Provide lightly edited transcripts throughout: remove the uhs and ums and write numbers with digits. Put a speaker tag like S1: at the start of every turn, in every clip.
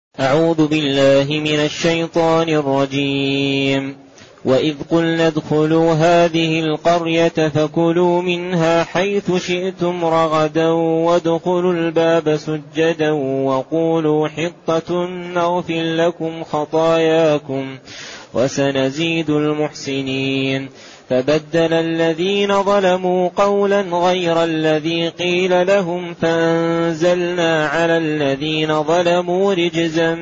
S1: أعوذ بالله من الشيطان الرجيم. وإذ قلنا ادخلوا هذه القرية فكلوا منها حيث شئتم رغدا وادخلوا الباب سجدا وقولوا حطة نغفر لكم خطاياكم وسنزيد المحسنين. فبدل الذين ظلموا قولا غير الذي قيل لهم فأنزلنا على الذين ظلموا رجزا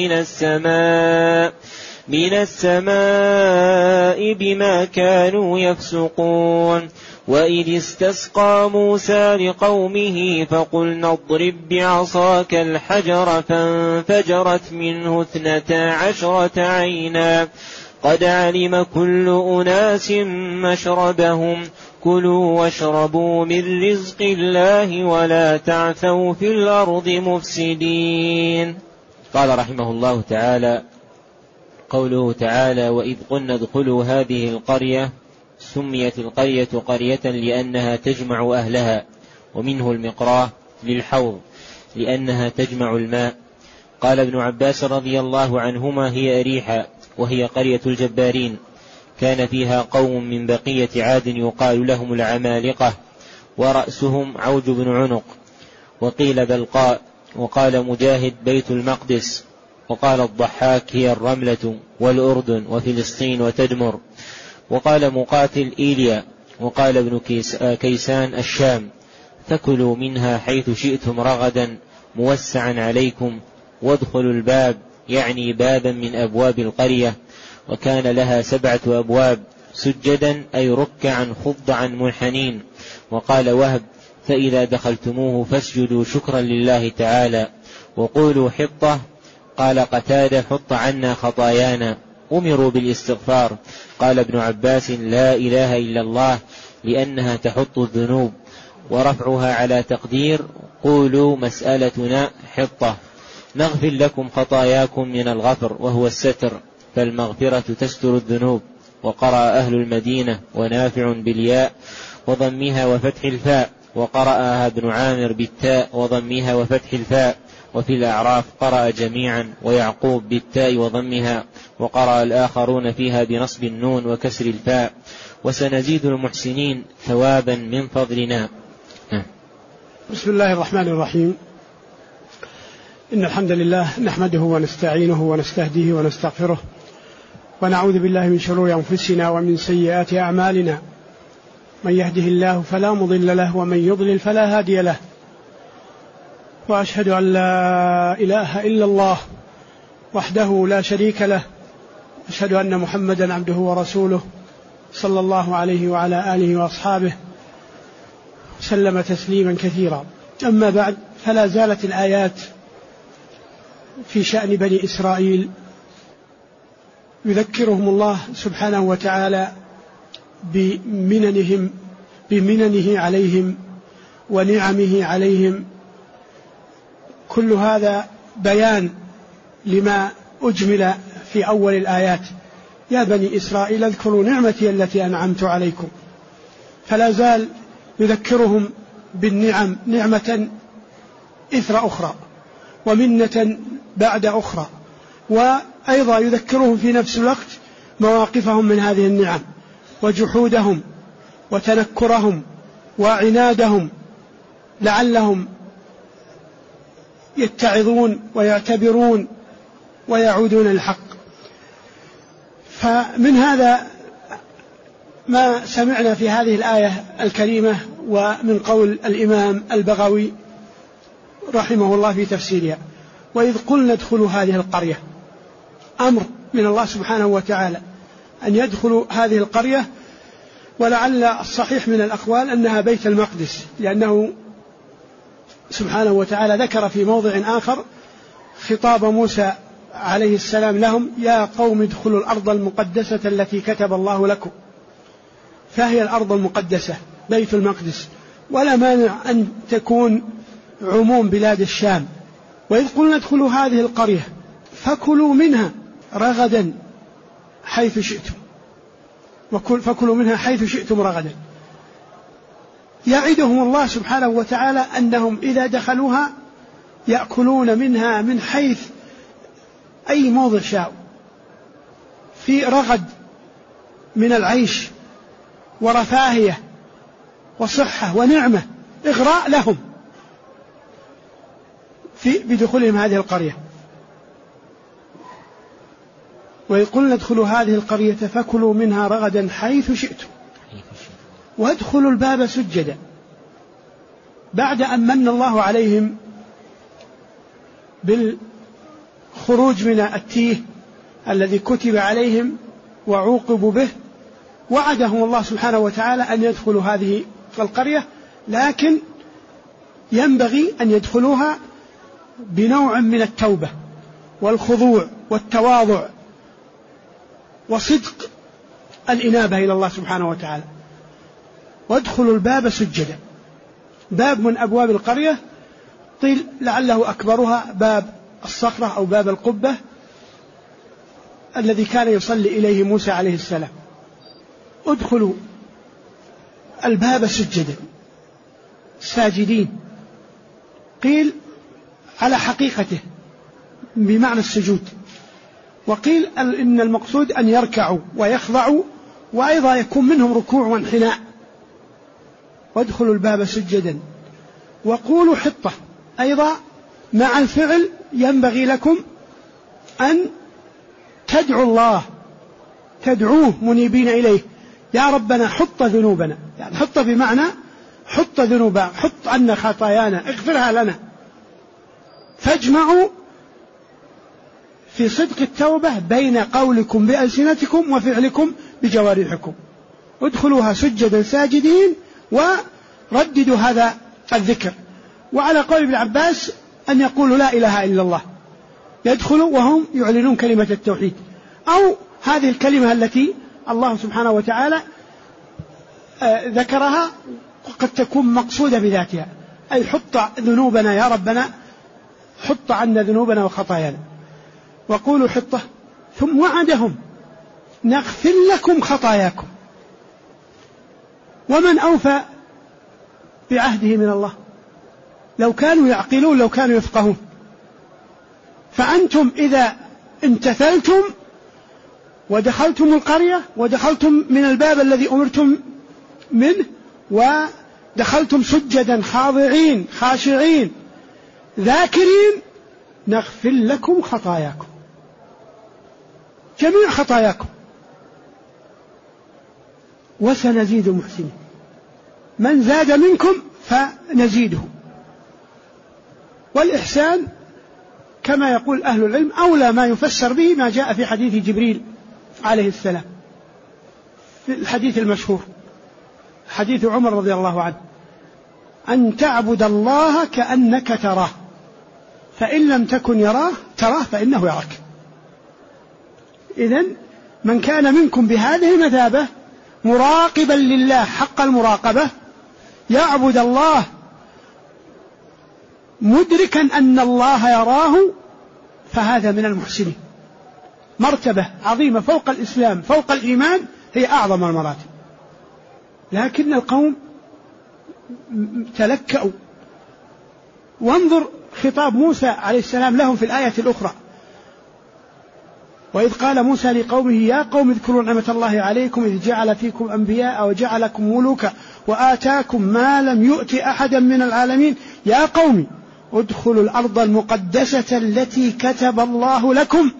S1: من السماء بما كانوا يفسقون. وإذ استسقى موسى لقومه فقلنا اضرب بعصاك الحجر فانفجرت منه 12 عينا قد علم كل أناس مشربهم كلوا واشربوا من رزق الله ولا تعثوا في الأرض مفسدين. قال رحمه الله تعالى: قوله تعالى: وإذ قلنا ادخلوا هذه القرية، سميت القرية قرية لأنها تجمع أهلها، ومنه المقراه للحوض لأنها تجمع الماء. قال ابن عباس رضي الله عنهما: هي أريحة، وهي قرية الجبارين، كان فيها قوم من بقية عاد يقال لهم العمالقة، ورأسهم عوج بن عنق. وقيل بلقاء، وقال مجاهد بيت المقدس، وقال الضحاك هي الرملة والأردن وفلسطين وتدمر. وقال مقاتل إيليا، وقال ابن كيسان الشام. فكلوا منها حيث شئتم رغدا موسعا عليكم وادخلوا الباب، يعني بابا من أبواب القرية، وكان لها 7 أبواب، سجدا أي ركعا خضعا منحنين. وقال وهب: فإذا دخلتموه فاسجدوا شكرا لله تعالى وقولوا حطة. قال قتادة: حط عنا خطايانا. أمروا بالاستغفار. قال ابن عباس: لا إله إلا الله، لأنها تحط الذنوب، ورفعها على تقدير قولوا مسألتنا حطة. نغفر لكم خطاياكم من الغفر وهو الستر، فالمغفرة تستر الذنوب. وقرأ أهل المدينة ونافع بالياء وضمها وفتح الفاء، وقرأها ابن عامر بالتاء وضمها وفتح الفاء. وفي الأعراف قرأ جميعا ويعقوب بالتاء وضمها، وقرأ الآخرون فيها بنصب النون وكسر الفاء. وسنزيد المحسنين ثوابا من فضلنا.
S2: بسم الله الرحمن الرحيم. إن الحمد لله نحمده ونستعينه ونستهديه ونستغفره، ونعوذ بالله من شرور أنفسنا ومن سيئات أعمالنا. من يهده الله فلا مضل له، ومن يضلل فلا هادي له. وأشهد أن لا إله إلا الله وحده لا شريك له، أشهد أن محمدا عبده ورسوله، صلى الله عليه وعلى آله وأصحابه سلم تسليما كثيرا. أما بعد، فلا زالت الآيات في شأن بني إسرائيل يذكرهم الله سبحانه وتعالى بمننه عليهم ونعمه عليهم. كل هذا بيان لما أجمل في أول الآيات: يا بني إسرائيل اذكروا نعمتي التي أنعمت عليكم. فلا زال يذكرهم بالنعم، نعمة إثر أخرى ومنة بعد أخرى، وأيضا يذكرهم في نفس الوقت مواقفهم من هذه النعم وجحودهم وتنكرهم وعنادهم، لعلهم يتعظون ويعتبرون ويعودون الحق. فمن هذا ما سمعنا في هذه الآية الكريمة، ومن قول الإمام البغوي رحمه الله في تفسيرها: وإذ قلنا ادخلوا هذه القرية، أمر من الله سبحانه وتعالى أن يدخلوا هذه القرية. ولعل الصحيح من الأقوال أنها بيت المقدس، لأنه سبحانه وتعالى ذكر في موضع آخر خطاب موسى عليه السلام لهم: يا قوم ادخلوا الأرض المقدسة التي كتب الله لكم. فهي الأرض المقدسة بيت المقدس، ولا مانع أن تكون عموم بلاد الشام. وإذ قلنا ادخلوا هذه القرية فكلوا منها رغدا حيث شئتم، فكلوا منها حيث شئتم رغدا. يعدهم الله سبحانه وتعالى أنهم إذا دخلوها يأكلون منها من حيث أي موضع شاءوا في رغد من العيش ورفاهية وصحة ونعمة، إغراء لهم بدخولهم هذه القرية. ويقولون ادخلوا هذه القرية فكلوا منها رغدا حيث شئتم وادخلوا الباب سجدا، بعد أن من الله عليهم بالخروج من التيه الذي كتب عليهم وعوقبوا به، وعدهم الله سبحانه وتعالى أن يدخلوا هذه القرية، لكن ينبغي أن يدخلوها بنوع من التوبة والخضوع والتواضع وصدق الإنابة إلى الله سبحانه وتعالى. وادخلوا الباب سجدا، باب من أبواب القرية، قيل لعله أكبرها باب الصخرة أو باب القبة الذي كان يصلي إليه موسى عليه السلام. ادخلوا الباب سجدا ساجدين، قيل على حقيقته بمعنى السجود، وقيل إن المقصود أن يركعوا ويخضعوا وأيضا يكون منهم ركوع وانحناء. وادخلوا الباب سجدا وقولوا حطة، أيضا مع الفعل ينبغي لكم أن تدعوا الله، تدعوه منيبين إليه، يا ربنا حط ذنوبنا، يعني حط بمعنى حط ذنوبنا، حط عنا خطايانا، اغفرها لنا. فاجمعوا في صدق التوبة بين قولكم بألسنتكم وفعلكم بجوارحكم. ادخلوها سجدا ساجدين ورددوا هذا الذكر. وعلى قول ابن عباس أن يقولوا لا إله إلا الله، يدخلوا وهم يعلنون كلمة التوحيد، أو هذه الكلمة التي الله سبحانه وتعالى ذكرها قد تكون مقصودة بذاتها، أي حط ذنوبنا يا ربنا، حط عنا ذنوبنا وخطايانا. وقولوا حطة، ثم وعدهم نغفر لكم خطاياكم. ومن أوفى بعهده من الله؟ لو كانوا يعقلون، لو كانوا يفقهون. فأنتم إذا امتثلتم ودخلتم القرية ودخلتم من الباب الذي أمرتم منه ودخلتم سجدا خاضعين خاشعين ذاكرين، نغفر لكم خطاياكم، جميع خطاياكم، وسنزيد المحسنين. من زاد منكم فنزيده. والإحسان كما يقول أهل العلم أولى ما يفسر به ما جاء في حديث جبريل عليه السلام، في الحديث المشهور حديث عمر رضي الله عنه، أن تعبد الله كأنك تراه، فإن لم تكن تراه فإنه يراك. إذن من كان منكم بهذه المثابة مراقبا لله حق المراقبة، يعبد الله مدركا أن الله يراه، فهذا من المحسنين. مرتبة عظيمة فوق الإسلام، فوق الإيمان، هي أعظم المراتب. لكن القوم تلكأوا. وانظر خطاب موسى عليه السلام لهم في الآية الأخرى، وإذ قال موسى لقومه يا قوم اذكروا نعمة الله عليكم إذ جعل فيكم أنبياء وجعلكم ملوكا وآتاكم ما لم يؤت أحدا من العالمين يا قوم ادخلوا الأرض المقدسة التي كتب الله لكم.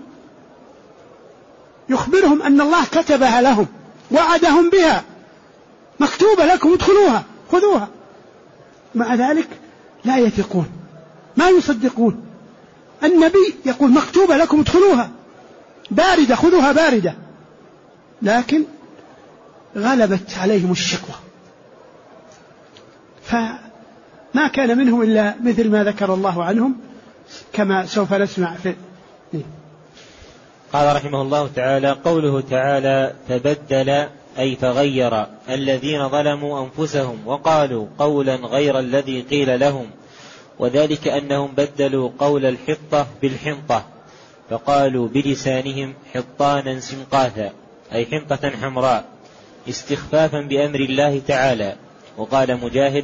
S2: يخبرهم أن الله كتبها لهم، وعدهم بها، مكتوبة لكم، ادخلوها خذوها. مع ذلك لا يثقون، ما يصدقون. النبي يقول مكتوبة لكم ادخلوها، باردة خذوها باردة، لكن غلبت عليهم الشقوة، فما كان منهم إلا مثل ما ذكر الله عنهم كما سوف نسمع في.
S1: قال رحمه الله تعالى: قوله تعالى فبدل أي فغير الذين ظلموا أنفسهم وقالوا قولا غير الذي قيل لهم، وذلك أنهم بدلوا قول الحطة بالحنطة، فقالوا بلسانهم حطانا سنقاثا أي حنطة حمراء استخفافا بأمر الله تعالى. وقال مجاهد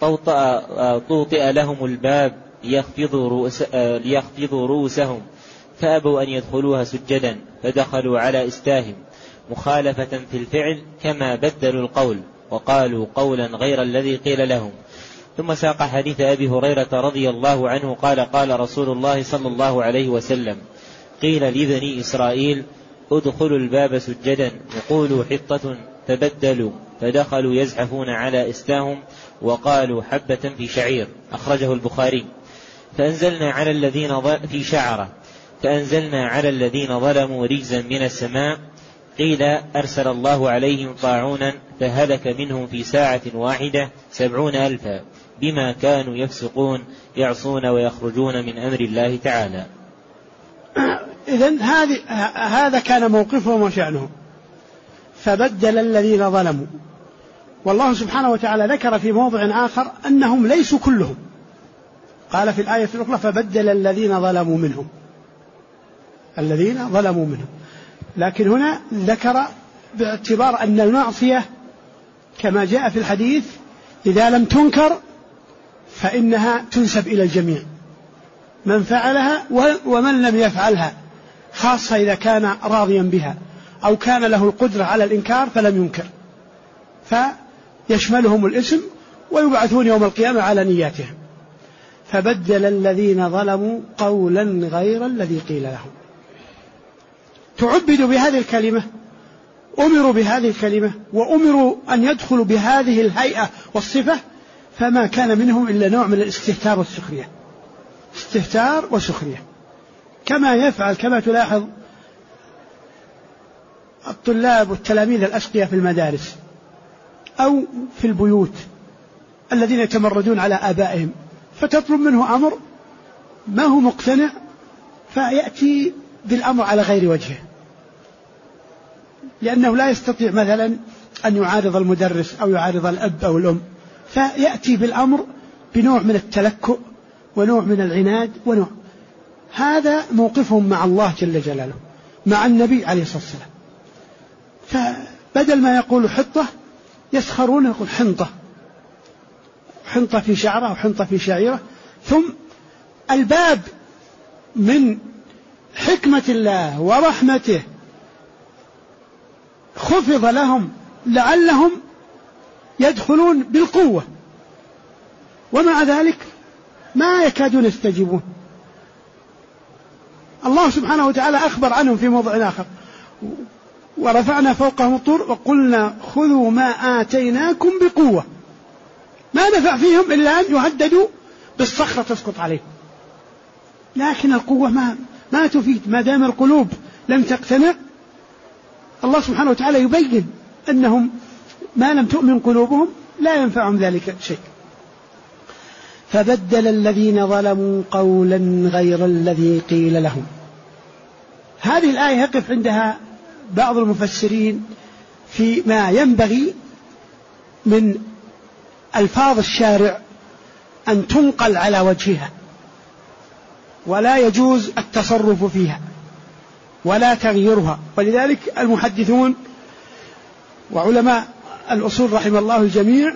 S1: طوطئ لهم الباب ليخفضوا رؤوسهم، فأبوا أن يدخلوها سجدا فدخلوا على إستاهم مخالفة في الفعل كما بدلوا القول وقالوا قولا غير الذي قيل لهم. ثم ساق حديث أبي هريرة رضي الله عنه قال قال رسول الله صلى الله عليه وسلم قيل لبني إسرائيل ادخلوا الباب سجدا وقولوا حطة فبدلوا فدخلوا يزحفون على إستاهم وقالوا حبة في شعير. أخرجه البخاري. فأنزلنا على الذين في شعرة فأنزلنا على الذين ظلموا رجزا من السماء قيل أرسل الله عليهم طاعونا فهلك منهم في ساعة واحدة 70,000 بما كانوا يفسقون يعصون ويخرجون من أمر الله تعالى.
S2: إذن هذا كان موقفهم وشأنهم. فبدل الذين ظلموا، والله سبحانه وتعالى ذكر في موضع آخر أنهم ليسوا كلهم، قال في الآية الأخرى فبدل الذين ظلموا منهم، لكن هنا ذكر باعتبار أن المعصية كما جاء في الحديث إذا لم تنكر فإنها تنسب إلى الجميع، من فعلها ومن لم يفعلها، خاصة إذا كان راضيا بها أو كان له القدرة على الإنكار فلم ينكر، فيشملهم الاسم ويبعثون يوم القيامة على نياتهم. فبدل الذين ظلموا قولا غير الذي قيل لهم. تعبدوا بهذه الكلمة، أمروا بهذه الكلمة وأمروا أن يدخلوا بهذه الهيئة والصفة، فما كان منهم إلا نوع من الاستهتار والسخرية، استهتار وسخرية، كما تلاحظ الطلاب والتلاميذ الأشقياء في المدارس أو في البيوت الذين يتمردون على آبائهم، فتطلب منه أمر ما هو مقتنع فيأتي بالأمر على غير وجهه، لأنه لا يستطيع مثلا أن يعارض المدرس أو يعارض الأب أو الأم، فيأتي بالأمر بنوع من التلكؤ ونوع من العناد هذا موقفهم مع الله جل جلاله، مع النبي عليه الصلاة والسلام. فبدل ما يقول حطة يسخرون، يقول حنطة في شعرة أو حنطة في شعيرة. ثم الباب من حكمة الله ورحمته خفض لهم لعلهم يدخلون بالقوة، ومع ذلك ما يكادون يستجيبون. الله سبحانه وتعالى أخبر عنهم في موضع آخر ورفعنا فوقهم الطور وقلنا خذوا ما آتيناكم بقوة، ما نفع فيهم إلا أن يهددوا بالصخرة تسقط عليهم، لكن القوة ما تفيد ما دام القلوب لم تقتنع. الله سبحانه وتعالى يبين أنهم ما لم تؤمن قلوبهم لا ينفعهم ذلك شيء. فبدل الذين ظلموا قولا غير الذي قيل لهم. هذه الآية يقف عندها بعض المفسرين في ما ينبغي من ألفاظ الشارع أن تنقل على وجهها، ولا يجوز التصرف فيها ولا تغييرها. ولذلك المحدثون وعلماء الأصول رحم الله الجميع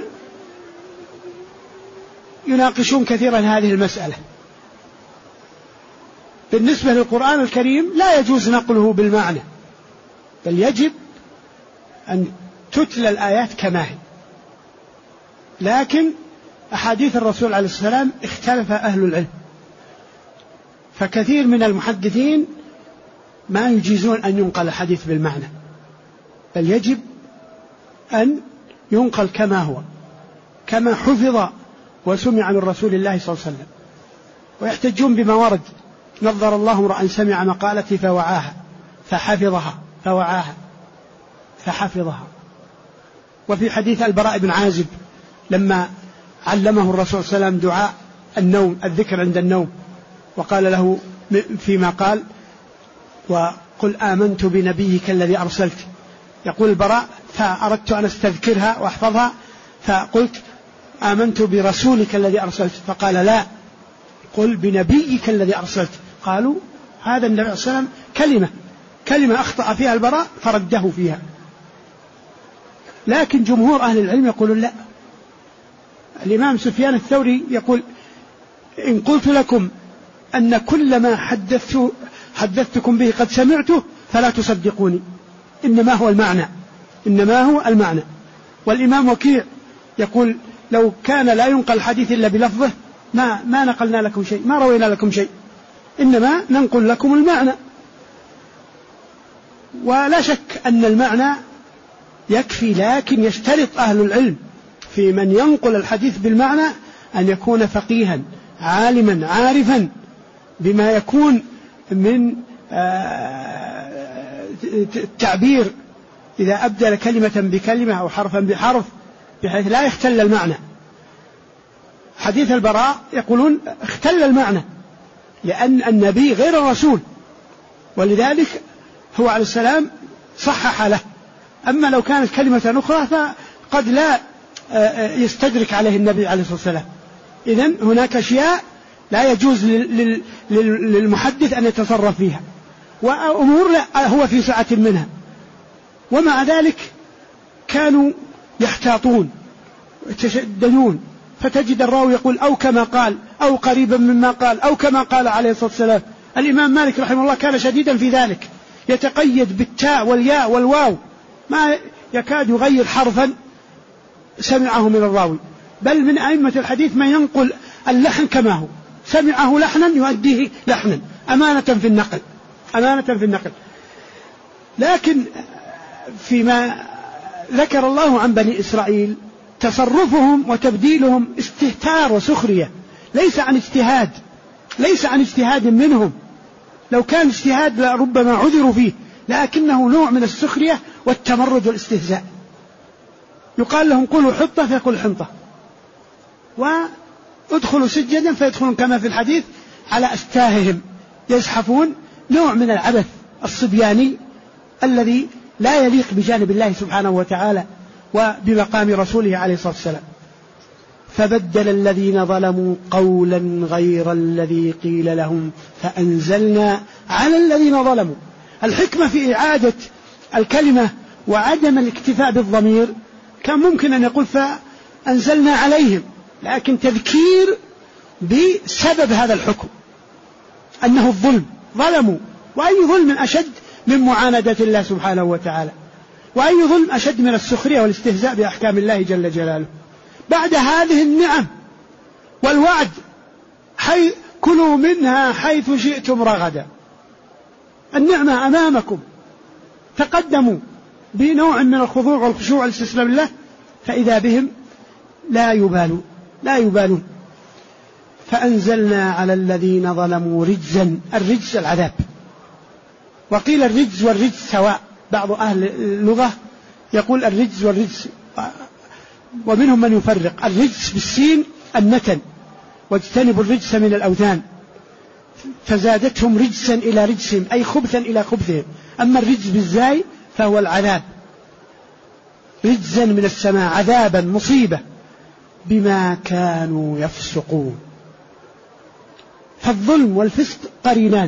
S2: يناقشون كثيرا هذه المسألة. بالنسبة للقرآن الكريم لا يجوز نقله بالمعنى، بل يجب أن تتلى الآيات كما هي. لكن أحاديث الرسول عليه السلام اختلف أهل العلم، فكثير من المحدثين ما يجيزون أن ينقل الحديث بالمعنى، بل يجب أن ينقل كما هو، كما حفظ وسمع من رسول الله صلى الله عليه وسلم. ويحتجون بما ورد: نظر الله امرأ سمع مقالتي فوعاها فحفظها، فوعاها فحفظها. وفي حديث البراء بن عازب لما علمه الرسول صلى الله عليه وسلم دعاء النوم، الذكر عند النوم، وقال له فيما قال: وقل آمنت بنبيك الذي أرسلت. يقول البراء: فأردت أن أستذكرها وأحفظها فقلت آمنت برسولك الذي أرسلت، فقال: لا، قل بنبيك الذي أرسلت. قالوا: هذا النبي صلى الله عليه وسلم كلمة أخطأ فيها البراء فرده فيها. لكن جمهور أهل العلم يقولون لا. الإمام سفيان الثوري يقول: إن قلت لكم أن كل ما حدثتكم به قد سمعته فلا تصدقوني، إنما هو المعنى، إنما هو المعنى. والإمام وكيع يقول لو كان لا ينقل الحديث إلا بلفظه ما نقلنا لكم شيء، ما روينا لكم شيء، إنما ننقل لكم المعنى. ولا شك أن المعنى يكفي، لكن يشترط أهل العلم في من ينقل الحديث بالمعنى أن يكون فقيها عالما عارفا بما يكون من التعبير، إذا أبدل كلمة بكلمة أو حرفا بحرف بحيث لا يختل المعنى. حديث البراء يقولون اختل المعنى لأن النبي غير الرسول، ولذلك هو عليه السلام صحح له. أما لو كانت كلمة أخرى فقد لا يستدرك عليه النبي عليه الصلاة والسلام. إذن هناك أشياء لا يجوز للمحدث أن يتصرف فيها، وأمور لا هو في سعة منها. ومع ذلك كانوا يحتاطون يتشددون، فتجد الراوي يقول أو كما قال أو قريبا مما قال أو كما قال عليه الصلاة والسلام. الإمام مالك رحمه الله كان شديدا في ذلك، يتقيد بالتاء والياء والواو، ما يكاد يغير حرفا سمعه من الراوي. بل من أئمة الحديث من ينقل اللحن كما هو، سمعه لحنا يؤديه لحنا أمانة في النقل، أمانة في النقل. لكن فيما ذكر الله عن بني إسرائيل تصرفهم وتبديلهم استهتار وسخرية، ليس عن اجتهاد، ليس عن اجتهاد منهم. لو كان اجتهاد لربما عذروا فيه، لكنه نوع من السخرية والتمرد والاستهزاء. يقال لهم قولوا حطة فيقول حنطة، وادخلوا سجدا فيدخلون كما في الحديث على أستاههم يزحفون، نوع من العبث الصبياني الذي لا يليق بجانب الله سبحانه وتعالى وبمقام رسوله عليه الصلاة والسلام. فبدل الذين ظلموا قولا غير الذي قيل لهم فأنزلنا على الذين ظلموا. الحكمة في إعادة الكلمة وعدم الاكتفاء بالضمير، كان ممكن أن يقول فأنزلنا عليهم، لكن تذكير بسبب هذا الحكم أنه الظلم، ظلموا. وأي ظلم أشد من معاندة الله سبحانه وتعالى، وأي ظلم أشد من السخرية والاستهزاء بأحكام الله جل جلاله. بعد هذه النعم والوعد كلوا منها حيث شئتم رغدا، النعمة أمامكم، تقدموا بنوع من الخضوع والخشوع والاستسلام لله، فإذا بهم لا يبالون. فأنزلنا على الذين ظلموا رجزا، الرجز العذاب، وقيل الرجز والرجز سواء، بعض أهل اللغة يقول الرجز والرجز، ومنهم من يفرق الرجز بالسين النتن، واجتنبوا الرجس من الأوثان، فزادتهم رجسا إلى رجسهم أي خبثا إلى خبثهم. أما الرجز بالزاي فهو العذاب، رجزا من السماء، عذابا مصيبة بما كانوا يفسقون. فالظلم والفسق قرينان،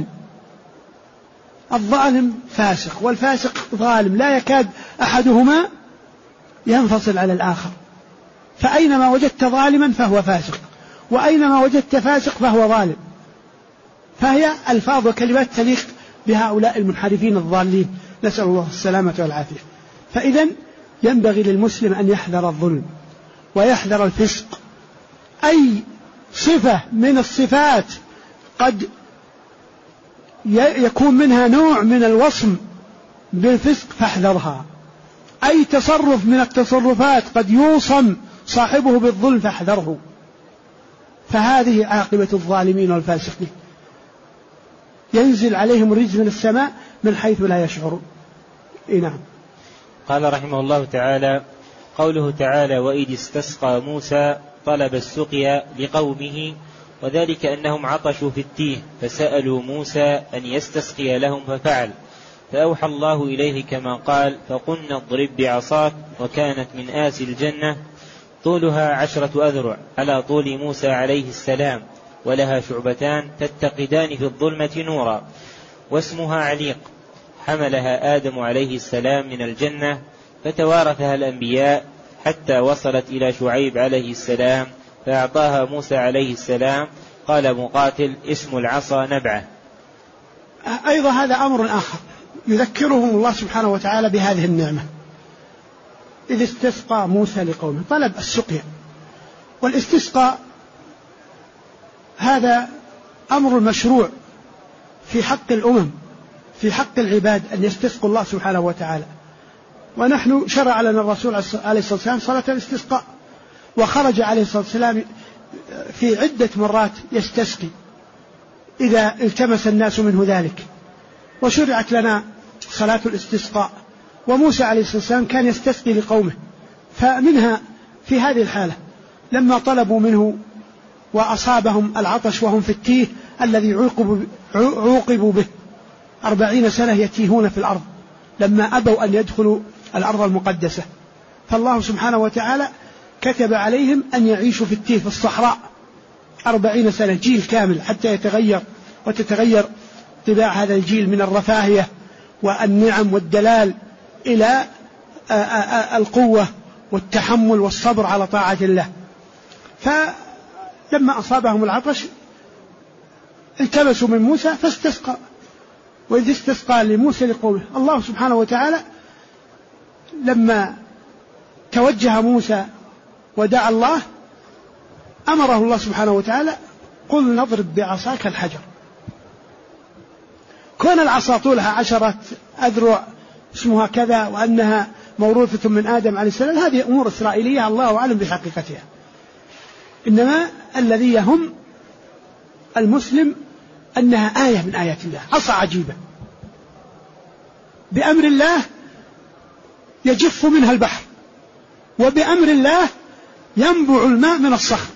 S2: الظالم فاسق والفاسق ظالم، لا يكاد أحدهما ينفصل على الآخر. فأينما وجدت ظالما فهو فاسق، وأينما وجدت فاسق فهو ظالم. فهي ألفاظ وكلمات تليق بهؤلاء المنحرفين الضالين، نسأل الله السلامة والعافية. فإذن ينبغي للمسلم أن يحذر الظلم ويحذر الفسق. أي صفة من الصفات قد يكون منها نوع من الوصم بالفسق فاحذرها، أي تصرف من التصرفات قد يوصم صاحبه بالظلم فاحذره. فهذه عاقبة الظالمين والفاسقين، ينزل عليهم الرجز من السماء من حيث لا يشعرون. نعم.
S1: قال رحمه الله تعالى: قوله تعالى: وإذ استسقى موسى طلب السقيا لقومه، وذلك أنهم عطشوا في التيه فسألوا موسى أن يستسقي لهم ففعل، فأوحى الله إليه كما قال: فقلنا اضرب بعصاك، وكانت من آسي الجنة طولها 10 أذرع على طول موسى عليه السلام، ولها شعبتان تتقدان في الظلمة نورا، واسمها عليق، حملها آدم عليه السلام من الجنة، فتوارثها الأنبياء حتى وصلت إلى شعيب عليه السلام فأعطاها موسى عليه السلام. قال مقاتل: اسم العصا نبعة.
S2: أيضا هذا أمر آخر يذكرهم الله سبحانه وتعالى بهذه النعمة. إذ استسقى موسى لقومه، طلب السقيا، والاستسقاء هذا أمر مشروع في حق الأمم، في حق العباد أن يستسقوا الله سبحانه وتعالى. ونحن شرع لنا الرسول عليه الصلاة والسلام صلاة الاستسقاء، وخرج عليه الصلاة والسلام في عدة مرات يستسقي إذا التمس الناس منه ذلك، وشرعت لنا صلاة الاستسقاء. وموسى عليه الصلاة والسلام كان يستسقي لقومه، فمنها في هذه الحالة لما طلبوا منه وأصابهم العطش وهم في التيه الذي عوقبوا به 40 سنة يتيهون في الأرض لما أبوا أن يدخلوا الأرض المقدسة، فالله سبحانه وتعالى كتب عليهم أن يعيشوا في التيه في الصحراء 40 سنة، جيل كامل، حتى يتغير وتتغير طباع هذا الجيل من الرفاهية والنعم والدلال إلى القوة والتحمل والصبر على طاعة الله. فلما أصابهم العطش التمسوا من موسى فاستسقى. وإذ استسقى لموسى لقومه، الله سبحانه وتعالى لما توجه موسى ودعا الله أمره الله سبحانه وتعالى قل نضرب بعصاك الحجر. كون العصا طولها 10 أذرع اسمها كذا وأنها موروثة من آدم عليه السلام، هذه أمور إسرائيلية الله أعلم بحقيقتها، إنما الذي يهم المسلم أنها آية من آيات الله، عصا عجيبة بأمر الله يجف منها البحر، وبأمر الله ينبع الماء من الصخر،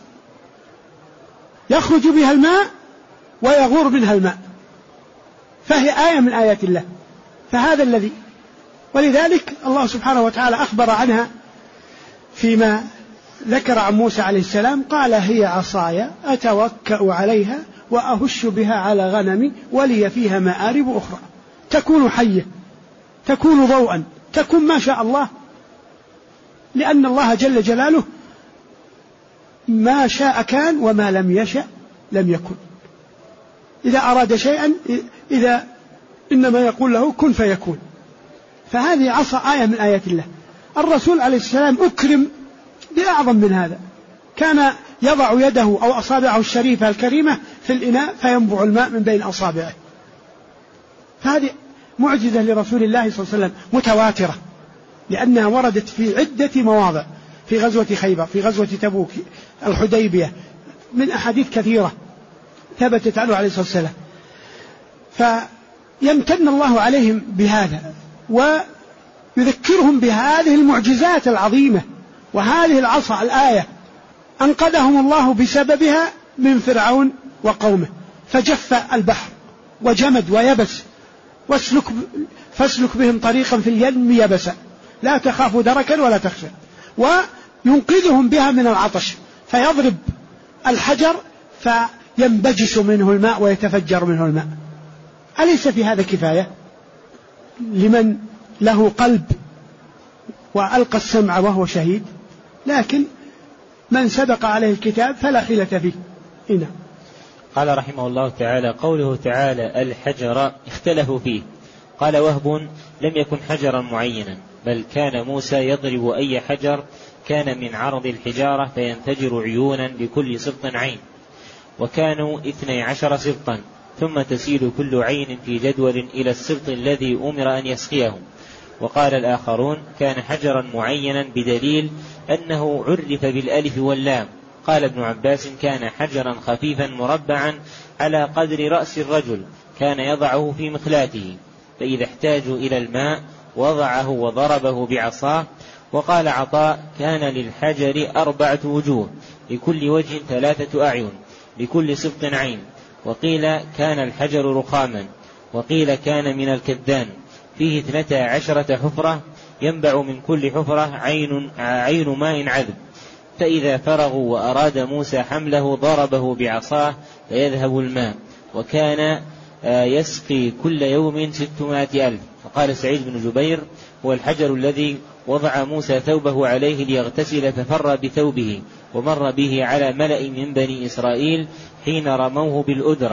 S2: يخرج بها الماء ويغور منها الماء، فهي آية من آيات الله. فهذا الذي، ولذلك الله سبحانه وتعالى أخبر عنها فيما ذكر عن موسى عليه السلام، قال هي عصاي أتوكأ عليها وأهش بها على غنمي ولي فيها مآرب أخرى، تكون حية، تكون ضوءا، تكون ما شاء الله، لأن الله جل جلاله ما شاء كان وما لم يشأ لم يكن. إذا أراد شيئا إذا إنما يقول له كن فيكون. فهذه عصا آية من آيات الله. الرسول عليه السلام أكرم بأعظم من هذا، كان يضع يده أو أصابعه الشريفة الكريمة في الإناء فينبع الماء من بين أصابعه. فهذه معجزة لرسول الله صلى الله عليه وسلم متواترة، لأنها وردت في عدة مواضع، في غزوة خيبر، في غزوة تبوك، الحديبية، من أحاديث كثيرة ثبتت عنه عليه الصلاة والسلام. فيمتن الله عليهم بهذا ويذكرهم بهذه المعجزات العظيمة، وهذه العصا الآية أنقذهم الله بسببها من فرعون وقومه، فجف البحر وجمد ويبس، فاسلك بهم طريقا في اليم يبسا لا تخاف دركا ولا تخشى، وينقذهم بها من العطش، فيضرب الحجر فينبجس منه الماء ويتفجر منه الماء. أليس في هذا كفاية لمن له قلب وألقى السمع وهو شهيد؟ لكن من سبق عليه الكتاب فلا حيلة فيه. هنا
S1: قال رحمه الله تعالى: قوله تعالى الحجر اختلفوا فيه. قال وهب: لم يكن حجرا معينا، بل كان موسى يضرب أي حجر كان من عرض الحجارة فينفجر عيونا لكل سبط عين، وكانوا 12 سبطا، ثم تسيل كل عين في جدول إلى السبط الذي أمر أن يسقيه. وقال الآخرون: كان حجرا معينا بدليل أنه عرف بالألف واللام. قال ابن عباس: كان حجرا خفيفا مربعا على قدر رأس الرجل، كان يضعه في مخلاته، فإذا احتاجوا إلى الماء وضعه وضربه بعصاه. وقال عطاء: كان للحجر 4 وجوه، لكل وجه 3 أعين، لكل سبط عين. وقيل كان الحجر رخاما، وقيل كان من الكدان، فيه 12 حفرة، ينبع من كل حفرة عين ماء عذب. فإذا فرغوا وأراد موسى حمله ضربه بعصاه فيذهب الماء، وكان يسقي كل يوم 600,000. فقال سعيد بن جبير: هو الحجر الذي وضع موسى ثوبه عليه ليغتسل ففر بثوبه، ومر به على ملأ من بني إسرائيل حين رموه بالأدرة،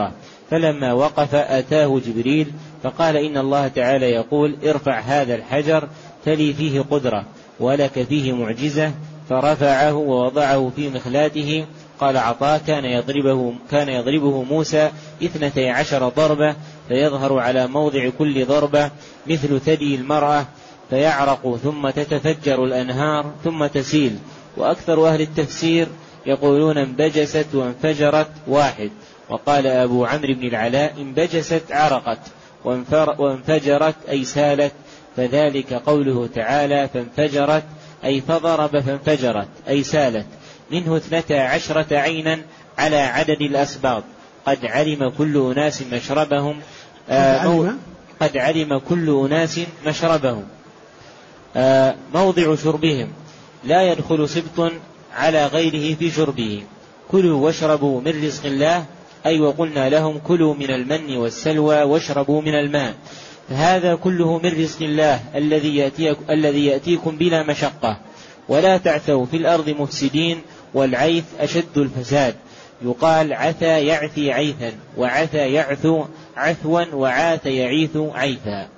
S1: فلما وقف أتاه جبريل فقال إن الله تعالى يقول ارفع هذا الحجر تلي فيه قدرة ولك فيه معجزة، فرفعه ووضعه في مخلاته. قال عطاء كان يضربه موسى 12 ضربة، فيظهر على موضع كل ضربة مثل ثدي المرأة، فيعرق ثم تتفجر الأنهار ثم تسيل. وأكثر أهل التفسير يقولون انبجست وانفجرت واحد. وقال أبو عمرو بن العلاء انبجست عرقت وانفجرت أي سالت، فذلك قوله تعالى فانفجرت أي فضرب فانفجرت أي سالت. منه 12 عينا على عدد الأسباط. قد علم كل أناس مشربهم قد علم كل أناس مشربهم موضع شربهم، لا يدخل سبط على غيره في شربه. كلوا واشربوا من رزق الله، أي وقلنا لهم كلوا من المن والسلوى واشربوا من الماء، فهذا كله من رزق الله الذي يأتيكم بلا مشقة. ولا تعثوا في الأرض مفسدين، والعيث أشد الفساد. يقال عثى يعثي عيثا، وعثى يعثو عثوا، وعاث يعيث عيثا.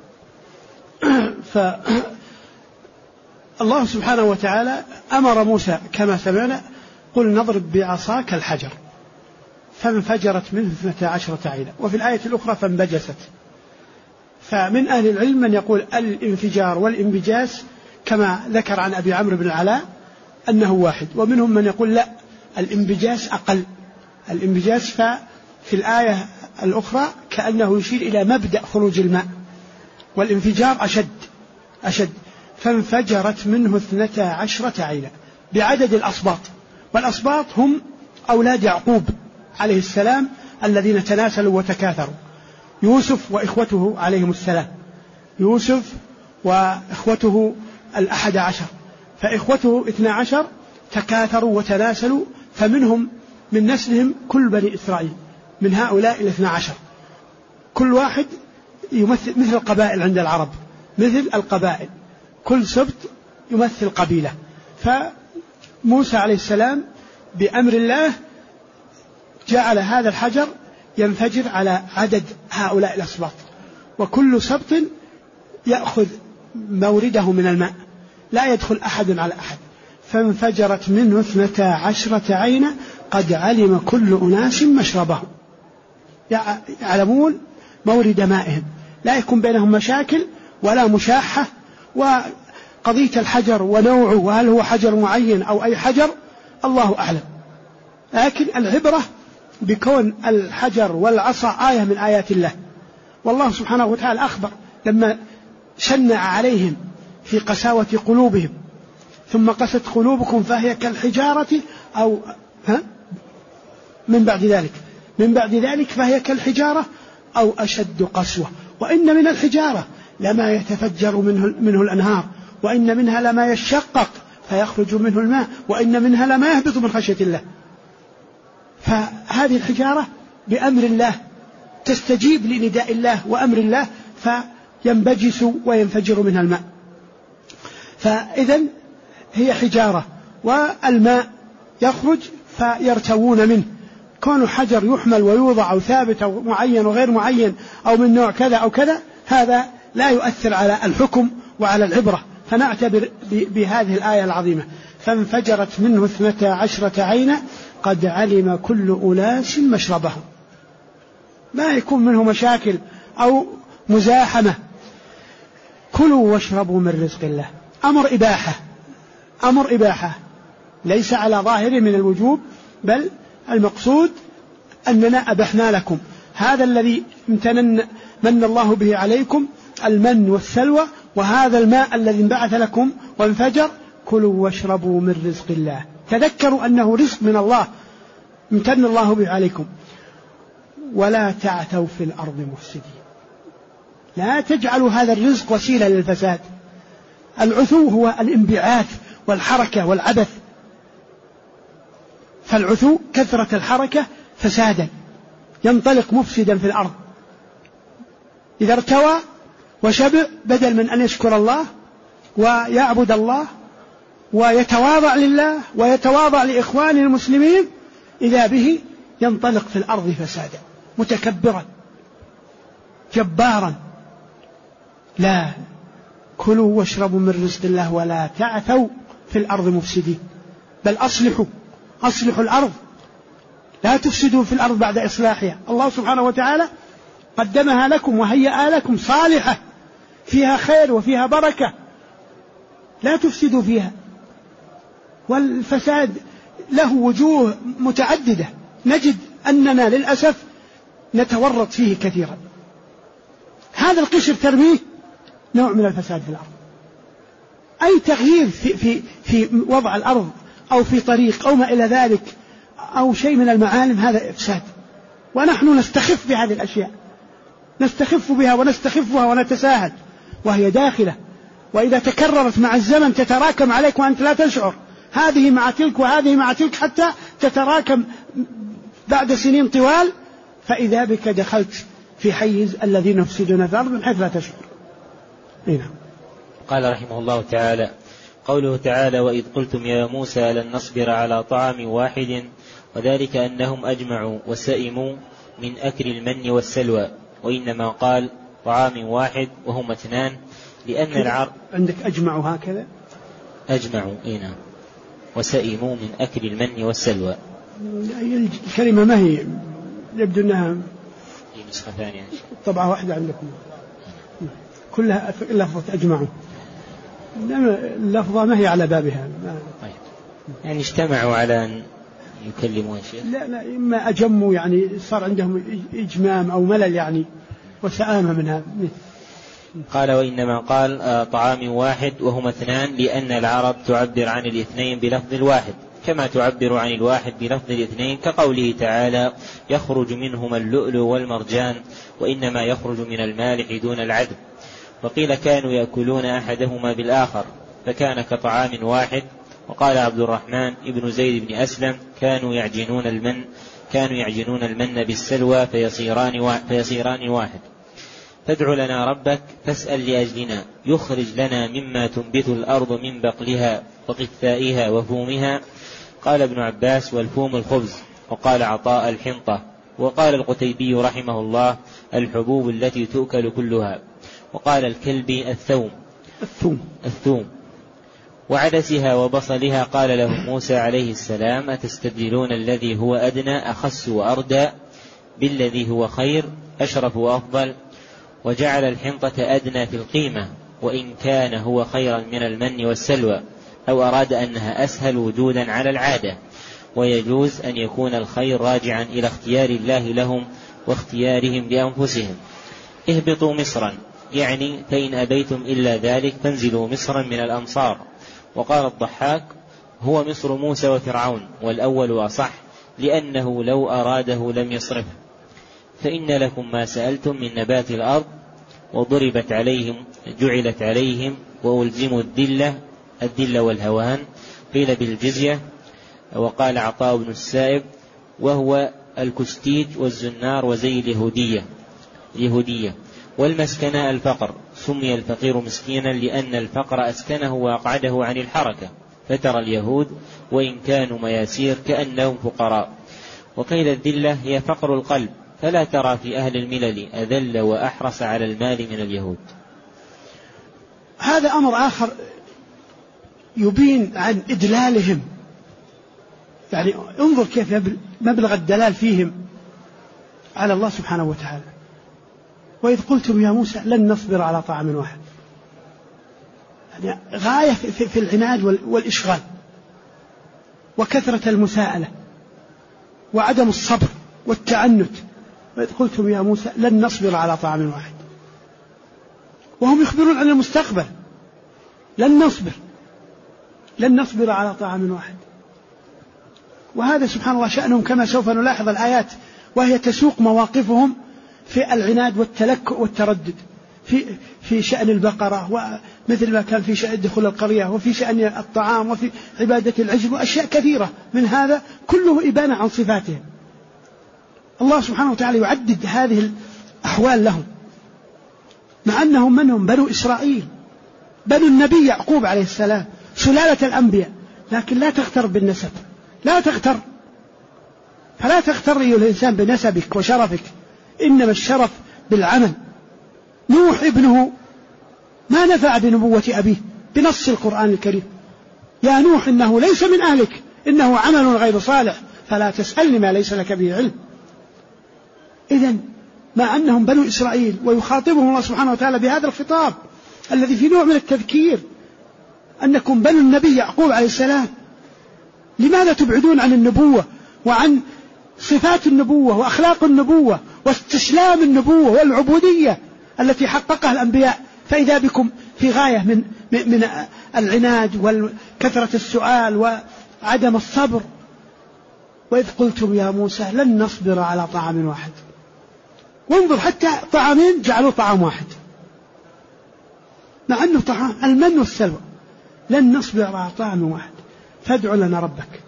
S2: فالله سبحانه وتعالى أمر موسى كما سمعنا قل نضرب بعصاك الحجر، فانفجرت منه 12 عينا. وفي الآية الأخرى فانبجست. فمن أهل العلم من يقول الانفجار والانبجاس كما ذكر عن أبي عمرو بن العلاء أنه واحد، ومنهم من يقول لا، الانبجاس أقل. الانبجاس ففي الآية الأخرى كأنه يشير إلى مبدأ خروج الماء، والانفجار أشد. فانفجرت منه 12 عينا بعدد الأصباط، والأصباط هم أولاد يعقوب عليه السلام الذين تناسلوا وتكاثروا، يوسف وإخوته عليهم السلام، يوسف وإخوته 11، فإخوته 12 تكاثروا وتناسلوا، فمنهم من نسلهم كل بني إسرائيل، من هؤلاء 12 كل واحد يمثل مثل القبائل عند العرب، مثل القبائل، كل سبط يمثل قبيلة. فموسى عليه السلام بأمر الله جعل هذا الحجر ينفجر على عدد هؤلاء الأسباط، وكل سبط يأخذ مورده من الماء، لا يدخل أحد على أحد. فانفجرت منه 12 عينا قد علم كل أناس مشربهم، يعلمون مورد مائهم، لا يكون بينهم مشاكل ولا مشاحة. وقضية الحجر ونوعه، وهل هو حجر معين أو أي حجر، الله أعلم، لكن العبرة بكون الحجر والعصا آية من آيات الله. والله سبحانه وتعالى أخبر لما شنع عليهم في قساوة قلوبهم ثم قست قلوبكم فهي كالحجارة أو من بعد ذلك فهي كالحجارة أو أشد قسوة. وإن من الحجارة لما يتفجر منه الأنهار، وإن منها لما يشقق فيخرج منه الماء، وإن منها لما يهبط من خشية الله. فهذه الحجارة بأمر الله تستجيب لنداء الله وأمر الله، فينبجس وينفجر منها الماء. فإذن هي حجارة، والماء يخرج فيرتوون منه. كون حجر يحمل ويوضع أو ثابت أو معين وغير معين أو من نوع كذا أو كذا، هذا لا يؤثر على الحكم وعلى العبرة. فنعتبر بهذه الآية العظيمة فانفجرت منه 12 عينا قد علم كل أناس مشربهم، ما يكون منه مشاكل أو مزاحمة. كلوا واشربوا من رزق الله، أمر إباحة ليس على ظاهره من الوجوب، بل المقصود أننا أبحنا لكم هذا الذي من الله به عليكم، المن والسلوى، وهذا الماء الذي انبعث لكم وانفجر. كلوا واشربوا من رزق الله، تذكروا أنه رزق من الله امتن الله به عليكم. ولا تعثوا في الأرض مفسدين، لا تجعلوا هذا الرزق وسيلة للفساد. العثو هو الانبعاث والحركة والعبث، فالعثو كثرة الحركة فسادا، ينطلق مفسدا في الأرض. إذا ارتوى وشبع بدل من أن يشكر الله ويعبد الله ويتواضع لله ويتواضع لإخوانه المسلمين، إذا به ينطلق في الأرض فسادا متكبرا جبارا. لا، كلوا واشربوا من رزق الله ولا تعثوا في الأرض مفسدين، بل أصلحوا الأرض، لا تفسدوا في الأرض بعد إصلاحها. الله سبحانه وتعالى قدمها لكم وهيأ لكم صالحة فيها خير وفيها بركة، لا تفسدوا فيها. والفساد له وجوه متعددة، نجد أننا للأسف نتورط فيه كثيرا. هذا القشر ترميه نوع من الفساد في الأرض. أي تغيير في وضع الأرض أو في طريق أو ما إلى ذلك أو شيء من المعالم، هذا إفساد. ونحن نستخف بهذه الأشياء، نستخف بها ونستخفها ونتساهل وهي داخلة، وإذا تكررت مع الزمن تتراكم عليك وأنت لا تشعر، هذه مع تلك وهذه مع تلك، حتى تتراكم بعد سنين طوال، فإذا بك دخلت في حيز الذين يفسدون في الأرض من حيث لا تشعر. نعم.
S1: قال رحمه الله تعالى: قوله تعالى: وإذ قلتم يا موسى لن نصبر على طعام واحد، وذلك أنهم أجمعوا وسئموا من أكل المن والسلوى، وإنما قال طعام واحد وهم اثنان لأن العرب.
S2: عندك أجمعوا هكذا؟
S1: أجمعوا نعم، وسئموا من أكل المن والسلوى.
S2: الكلمة ما هي، يبدو أنها
S1: في نسخة ثانية،
S2: طبعة واحدة عندكم كلها لفظة أجمعوا، اللفظة ما هي على بابها.
S1: طيب. يعني اجتمعوا على أن يكلموا الشيخ؟
S2: لا، إما أجموا يعني صار عندهم إجمام أو ملل يعني وسآمة من هذا.
S1: قال: وإنما قال طعام واحد وهم اثنان لأن العرب تعبر عن الاثنين بلفظ الواحد كما تعبر عن الواحد بلفظ الاثنين، كقوله تعالى: يخرج منهما اللؤلؤ والمرجان، وإنما يخرج من المالح دون العذب. وقيل كانوا يأكلون أحدهما بالآخر فكان كطعام واحد. وقال عبد الرحمن ابن زيد بن أسلم: كانوا يعجنون المن بالسلوى فيصيران واحد. فادع لنا ربك فاسأل لأجلنا يخرج لنا مما تنبت الأرض من بقلها وقثائها وفومها. قال ابن عباس: والفوم الخبز. وقال عطاء: الحنطة. وقال القتيبي رحمه الله: الحبوب التي تؤكل كلها. وقال الكلبي: الثوم. وعدسها وبصلها. قال له موسى عليه السلام: أتستبدلون الذي هو أدنى أخس وأردى بالذي هو خير أشرف وأفضل. وجعل الحنطة أدنى في القيمة وإن كان هو خيرا من المن والسلوى، أو أراد أنها أسهل وجودا على العادة. ويجوز أن يكون الخير راجعا إلى اختيار الله لهم واختيارهم لأنفسهم. اهبطوا مصرا، يعني فإن أبيتم إلا ذلك فانزلوا مصرا من الأمصار. وقال الضحاك: هو مصر موسى وفرعون، والأول أصح لأنه لو أراده لم يصرف. فإن لكم ما سألتم من نبات الأرض وضربت عليهم جعلت عليهم وألزموا الذل والهوان، قيل بالجزية. وقال عطاء بن السائب: وهو الكستيج والزنار وزي اليهودية. والمسكنة الفقر، سمي الفقير مسكينا لأن الفقر أسكنه وأقعده عن الحركة، فترى اليهود وإن كانوا مياسير كأنهم فقراء. وقيل الذلة هي فقر القلب، فلا ترى في أهل الملل أذل وأحرص على المال من اليهود.
S2: هذا أمر آخر يبين عن إدلالهم، يعني انظر كيف مبلغ الدلال فيهم على الله سبحانه وتعالى. وإذ قلتم يا موسى لن نصبر على طعام واحد، يعني غاية في العناد والإشغال وكثرة المساءلة وعدم الصبر والتعنت. وإذ قلتم يا موسى لن نصبر على طعام واحد، وهم يخبرون عن المستقبل: لن نصبر على طعام واحد. وهذا سبحان الله شأنهم، كما سوف نلاحظ الآيات وهي تسوق مواقفهم في العناد والتلكؤ والتردد في شأن البقرة، ومثل ما كان في شأن دخول القرية، وفي شأن الطعام، وفي عبادة العجل، وأشياء كثيرة من هذا كله إبانة عن صفاتهم. الله سبحانه وتعالى يعدد هذه الأحوال لهم، مع أنهم منهم بنو إسرائيل، بنو النبي يعقوب عليه السلام، سلالة الأنبياء، لكن لا تغتر بالنسب، فلا تغتر أيها الإنسان بنسبك وشرفك إنما الشرف بالعمل. نوح ابنه ما نفع بنبوة أبيه بنص القرآن الكريم: يا نوح إنه ليس من أهلك إنه عمل غير صالح فلا تسألني ما ليس لك به علم. إذن مع أنهم بنو إسرائيل ويخاطبهم الله سبحانه وتعالى بهذا الخطاب الذي في نوع من التذكير أنكم بنو النبي يعقوب عليه السلام، لماذا تبعدون عن النبوة وعن صفات النبوة وأخلاق النبوة واستسلام النبوة والعبودية التي حققها الأنبياء؟ فإذا بكم في غاية من العناد وكثرة السؤال وعدم الصبر. وإذ قلتم يا موسى لن نصبر على طعام واحد. وانظر حتى طعامين جعلوا طعام واحد مع أنه طعام المن والسلوى. لن نصبر على طعام واحد فادع لنا ربك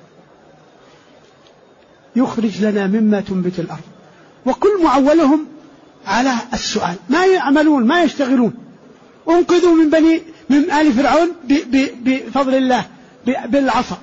S2: يخرج لنا مما تنبت الأرض. وكل معولهم على السؤال، ما يعملون ما يشتغلون. انقذوا من آل فرعون بفضل الله بالعصا،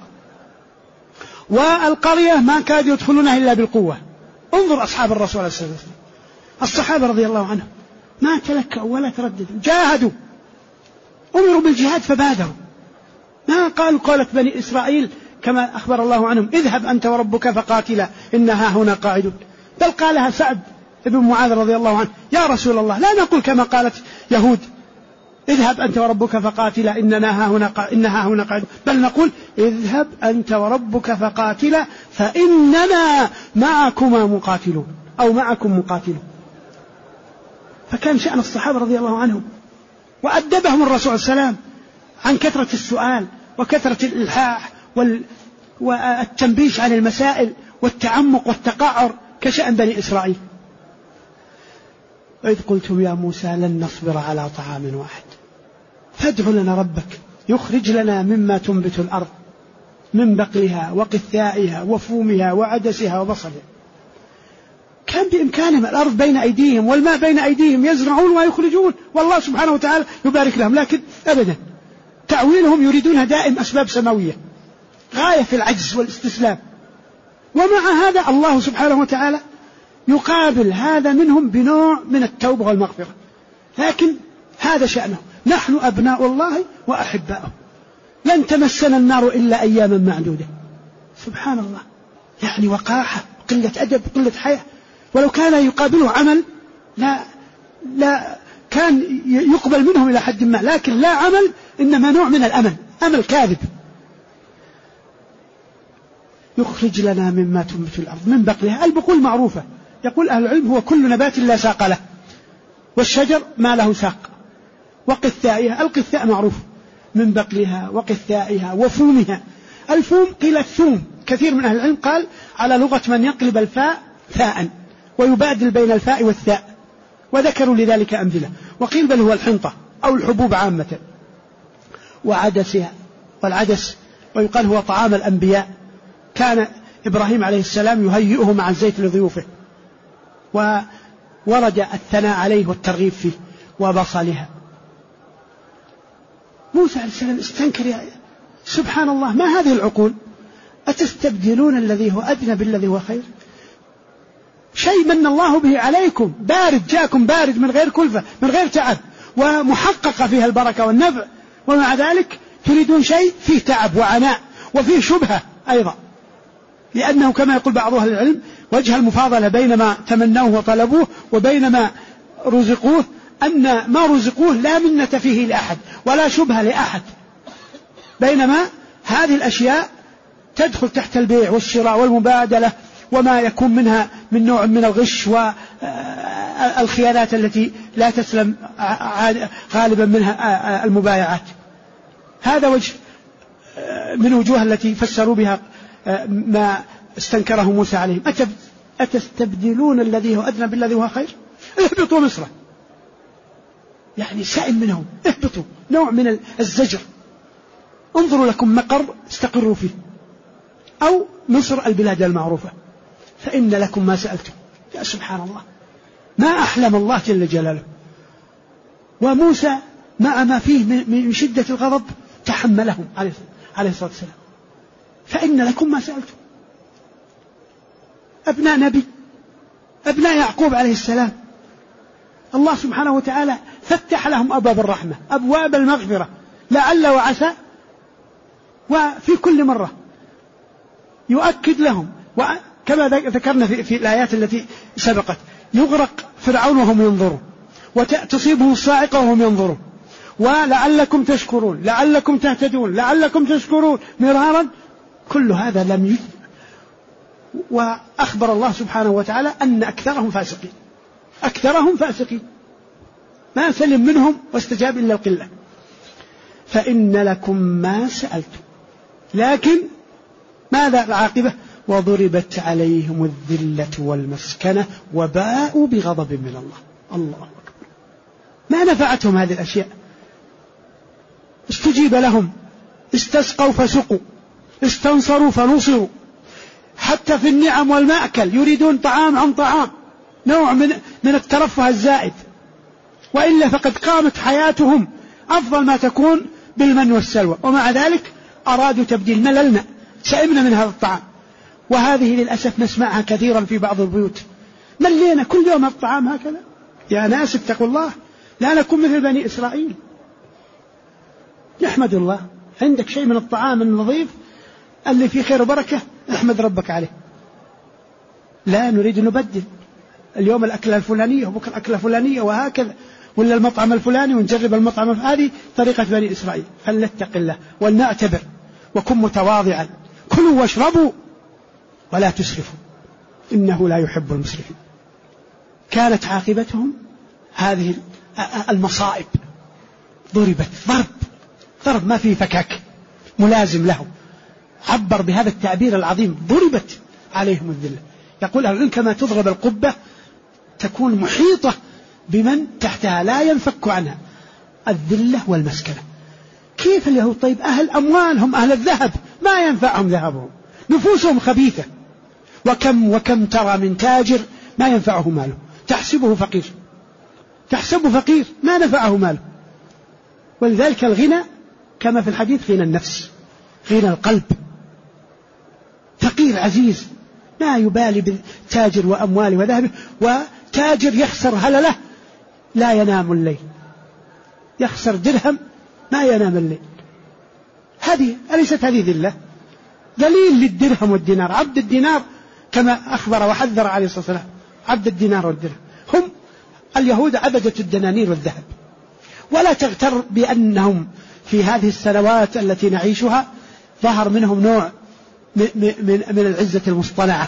S2: والقرية ما كادوا يدخلونها إلا بالقوة. انظر أصحاب الرسول عليه الصلاة والسلام، الصحابة رضي الله عنهم ما تلكأوا ولا ترددوا، جاهدوا، أمروا بالجهاد فبادروا. ما قالوا قولة بني إسرائيل كما أخبر الله عنهم: اذهب أنت وربك فقاتلا إنها هنا قاعدون. بل قالها سعد بن معاذ رضي الله عنه: يا رسول الله لا نقول كما قالت يهود اذهب أنت وربك فقاتلا إنها هنا قاعدون، بل نقول اذهب أنت وربك فقاتلا فإننا معكما مقاتلون أو معكم مقاتلون. فكان شأن الصحابة رضي الله عنهم، وأدبهم الرسول صلى الله عليه وسلم عن كثرة السؤال وكثرة الإلحاح والتنبيش عن المسائل والتعمق والتقعر كشأن بني إسرائيل. وإذ قلتم يا موسى لن نصبر على طعام واحد فادع لنا ربك يخرج لنا مما تنبت الأرض من بقلها وقثائها وفومها وعدسها وبصلها. كان بإمكانهم، الأرض بين أيديهم والماء بين أيديهم، يزرعون ويخرجون والله سبحانه وتعالى يبارك لهم، لكن أبدا تعويلهم يريدونها دائم أسباب سماوية، غاية في العجز والاستسلام. ومع هذا الله سبحانه وتعالى يقابل هذا منهم بنوع من التوبة والمغفرة. لكن هذا شأنه، نحن أبناء الله وأحباؤه، لن تمسنا النار إلا أياما معدودة. سبحان الله، يعني وقاحة، قلة أدب، قلة حياة. ولو كان يقابله عمل لا كان يقبل منهم إلى حد ما، لكن لا عمل، إنما نوع من الأمل، أمل كاذب. يخرج لنا مما تنبت الأرض من بقلها. البقول معروفة، يقول أهل العلم هو كل نبات لا ساق له، والشجر ما له ساق. وقثائها، القثاء معروف، من بقلها وقثائها وفومها. الفوم قيل الثوم، كثير من أهل العلم قال على لغة من يقلب الفاء ثاء ويبادل بين الفاء والثاء، وذكروا لذلك أمثلة. وقيل بل هو الحنطة أو الحبوب عامة. وعدسها، والعدس ويقال هو طعام الأنبياء، كان إبراهيم عليه السلام يهيئه مع الزيت لضيوفه، وورد الثناء عليه والترغيب فيه. وبصلها. موسى عليه السلام استنكر، سبحان الله، ما هذه العقول؟ أتستبدلون الذي هو أدنى بالذي هو خير؟ شيء من الله به عليكم، بارد، جاءكم بارد من غير كلفة من غير تعب، ومحققة فيها البركة والنفع، ومع ذلك تريدون شيء فيه تعب وعناء وفيه شبهة أيضا. لأنه كما يقول بعض أهل العلم وجه المفاضلة بين ما تمنوه وطلبوه وبين ما رزقوه أن ما رزقوه لا منة فيه لأحد ولا شبهة لأحد، بينما هذه الأشياء تدخل تحت البيع والشراء والمبادلة وما يكون منها من نوع من الغش والخيانات التي لا تسلم غالبا منها المبايعات. هذا وجه من وجوه التي فسروا بها ما استنكره موسى عليهم. أتستبدلون الذي هو أدنى بالذي هو خير؟ اهبطوا مصر، يعني سائل منهم، اهبطوا، نوع من الزجر. انظروا لكم مقر استقروا فيه، أو مصر البلاد المعروفة، فإن لكم ما سألتم. يا سبحان الله، ما أحلم الله جل جلاله. وموسى مع ما فيه من شدة الغضب تحملهم عليه الصلاة والسلام. فإن لكم ما سألتم، أبناء نبي أبناء يعقوب عليه السلام الله سبحانه وتعالى فتح لهم أبواب الرحمة أبواب المغفرة لعل وعسى، وفي كل مرة يؤكد لهم، وكما ذكرنا في الآيات التي سبقت يغرق فرعون وهم ينظرون وتصيبهم الصاعقة وهم ينظرون ولعلكم تشكرون لعلكم تهتدون لعلكم تشكرون مرارا، كل هذا لم يجد. وأخبر الله سبحانه وتعالى أن أكثرهم فاسقين ما سلم منهم واستجاب إلا القلة. فإن لكم ما سألتم، لكن ماذا العاقبة؟ وضربت عليهم الذلة والمسكنة وباءوا بغضب من الله أكبر. ما نفعتهم هذه الأشياء؟ استجيب لهم، استسقوا فسقوا، استنصروا فنصروا، حتى في النعم والمأكل يريدون طعام عن طعام، نوع من الترفه الزائد، وإلا فقد قامت حياتهم أفضل ما تكون بالمن والسلوى، ومع ذلك أرادوا تبديل. مللنا، سئمنا من هذا الطعام. وهذه للأسف نسمعها كثيرا في بعض البيوت، ملينا كل يوم الطعام هكذا. يا ناس اتقوا الله، لا نكون مثل بني إسرائيل. نحمد الله، عندك شيء من الطعام النظيف اللي فيه خير وبركة احمد ربك عليه. لا نريد نبدل، اليوم الأكلة الفلانية وبكرة الأكلة الفلانية وهكذا، ولا المطعم الفلاني ونجرب المطعم. هذه طريقة بني إسرائيل. فلنتق الله ولنعتبر وكن متواضعا، كلوا واشربوا ولا تسرفوا إنه لا يحب المسرفين. كانت عاقبتهم هذه المصائب، ضربت ضرب ما فيه فكاك ملازم له. عبر بهذا التعبير العظيم، ضربت عليهم الذلة. يقول أهل العلم كما تضرب القبة تكون محيطة بمن تحتها لا ينفك عنها، الذلة والمسكنة. كيف اليهود؟ طيب أهل أموالهم أهل الذهب ما ينفعهم ذهبهم، نفوسهم خبيثة. وكم ترى من تاجر ما ينفعه ماله، تحسبه فقير ما نفعه ماله. ولذلك الغنى كما في الحديث غنى النفس، غنى القلب. فقير عزيز ما يبالي بالتاجر وأمواله وذهبه، وتاجر يخسر هلله لا ينام الليل، يخسر درهم ما ينام الليل. هذه أليست هذه ذلة؟ ذليل للدرهم والدينار. عبد الدينار كما أخبر وحذر عليه الصلاة والسلام، عبد الدينار والدرهم هم اليهود عبدة الدنانير والذهب. ولا تغتر بأنهم في هذه السنوات التي نعيشها ظهر منهم نوع من العزة المصطنعة.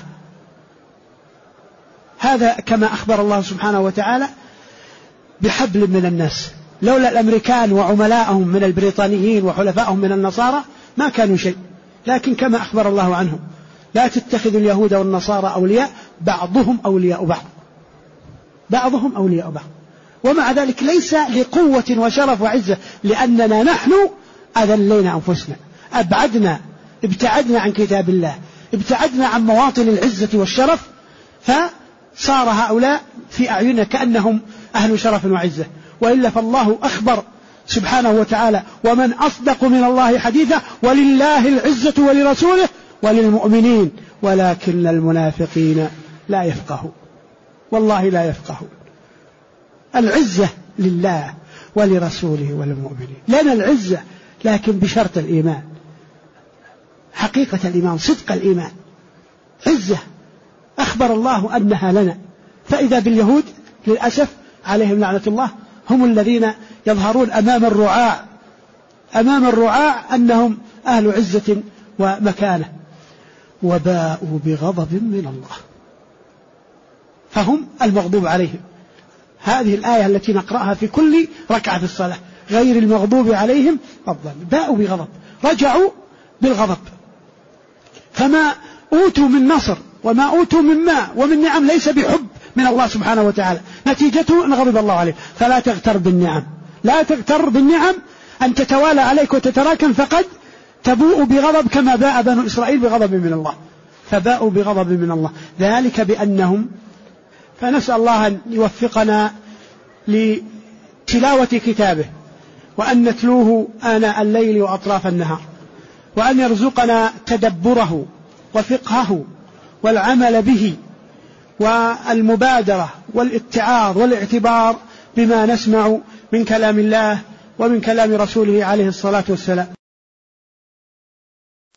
S2: هذا كما أخبر الله سبحانه وتعالى بحبل من الناس، لولا الأمريكان وعملاءهم من البريطانيين وحلفائهم من النصارى ما كانوا شيء. لكن كما أخبر الله عنهم لا تتخذوا اليهود والنصارى أولياء بعضهم أولياء بعض. ومع ذلك ليس لقوة وشرف وعزة، لأننا نحن أذلينا أنفسنا، ابتعدنا عن كتاب الله، ابتعدنا عن مواطن العزة والشرف، فصار هؤلاء في أعيننا كأنهم أهل شرف وعزة. وإلا فالله أخبر سبحانه وتعالى ومن أصدق من الله حديثا ولله العزة ولرسوله وللمؤمنين ولكن المنافقين لا يفقهون. والله لا يفقهون. العزة لله ولرسوله وللمؤمنين. لنا العزة لكن بشرط الإيمان، حقيقة الإيمان، صدق الإيمان، عزة أخبر الله أنها لنا. فإذا باليهود للأسف عليهم لعنة الله هم الذين يظهرون أمام الرعاع أنهم أهل عزة ومكانة، وباءوا بغضب من الله، فهم المغضوب عليهم. هذه الآية التي نقرأها في كل ركعة في الصلاة، غير المغضوب عليهم الضالين، باءوا بغضب، رجعوا بالغضب. فما أوتوا من نصر وما أوتوا من ماء ومن نعم ليس بحب من الله سبحانه وتعالى، نتيجته أن غضب الله عليه. فلا تغتر بالنعم، لا تغتر بالنعم أن تتوالى عليك وتتراكم، فقد تبوء بغضب كما باء بنو إسرائيل بغضب من الله، فباءوا بغضب من الله. ذلك بأنهم، فنسأل الله أن يوفقنا لتلاوة كتابه، وأن نتلوه آناء الليل وأطراف النهار، وأن يرزقنا تدبره وفقهه والعمل به، والمبادرة والاتعاظ والاعتبار بما نسمع من كلام الله ومن كلام رسوله عليه الصلاة والسلام.